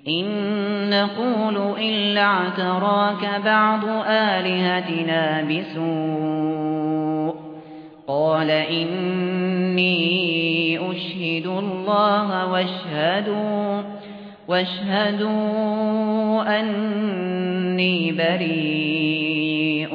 إن نقول إلا اعتراك بعض آلهتنا بسوء قال إني أشهد الله واشهدوا أني بريء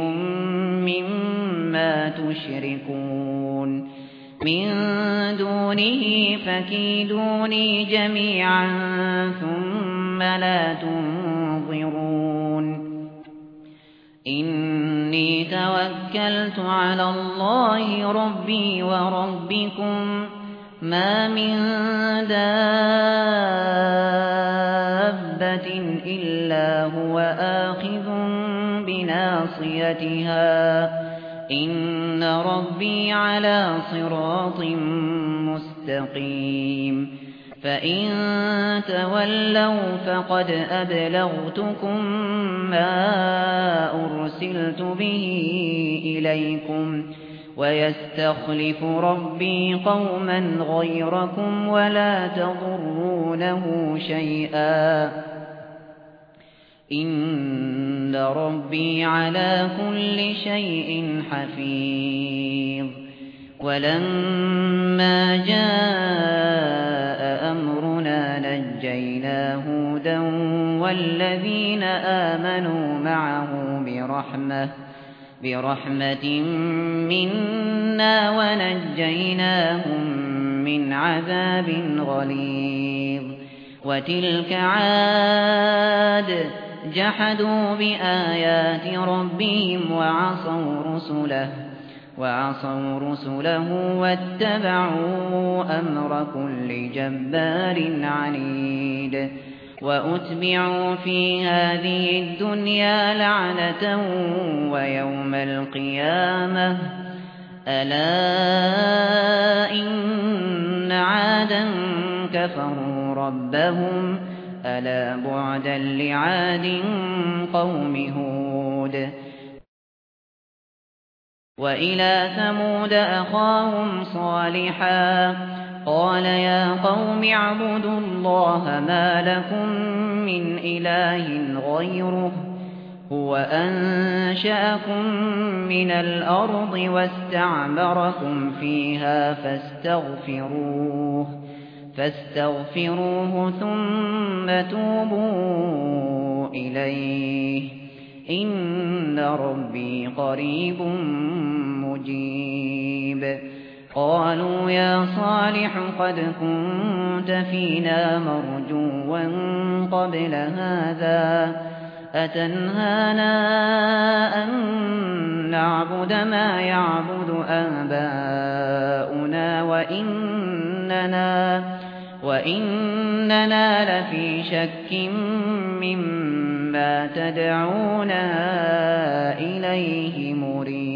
مما تشركون من دونه فكيدوني جميعا ثم لا تنظرون إني توكلت على الله ربي وربكم ما من دابة إلا هو آخذ بناصيتها إن ربي على صراط مستقيم فإن تولوا فقد أبلغتكم ما أرسلت به إليكم ويستخلف ربي قوما غيركم ولا تضرونه شيئا إن ربي على كل شيء حفيظ ولما جاء أمرنا نجينا هودا والذين آمنوا معه برحمة منا ونجيناهم من عذاب غليظ وتلك عاد جحدوا بآيات ربهم وعصوا رسله واتبعوا أمر كل جبار عنيد وأتبعوا في هذه الدنيا لعنة ويوم القيامة ألا إن عادا كفروا ربهم ألا بعدا لعاد قوم هود وإلى ثمود أخاهم صالحا قال يا قوم اعبدوا الله ما لكم من إله غيره هو أنشأكم من الأرض واستعمركم فيها فاستغفروه ثم توبوا إليه إن ربي قريب مجيب قالوا يا صالح قد كنت فينا مرجوا قبل هذا أتنهانا أن نعبد ما يعبد آباؤنا وإننا لفي شك مما تدعونا إليه مريب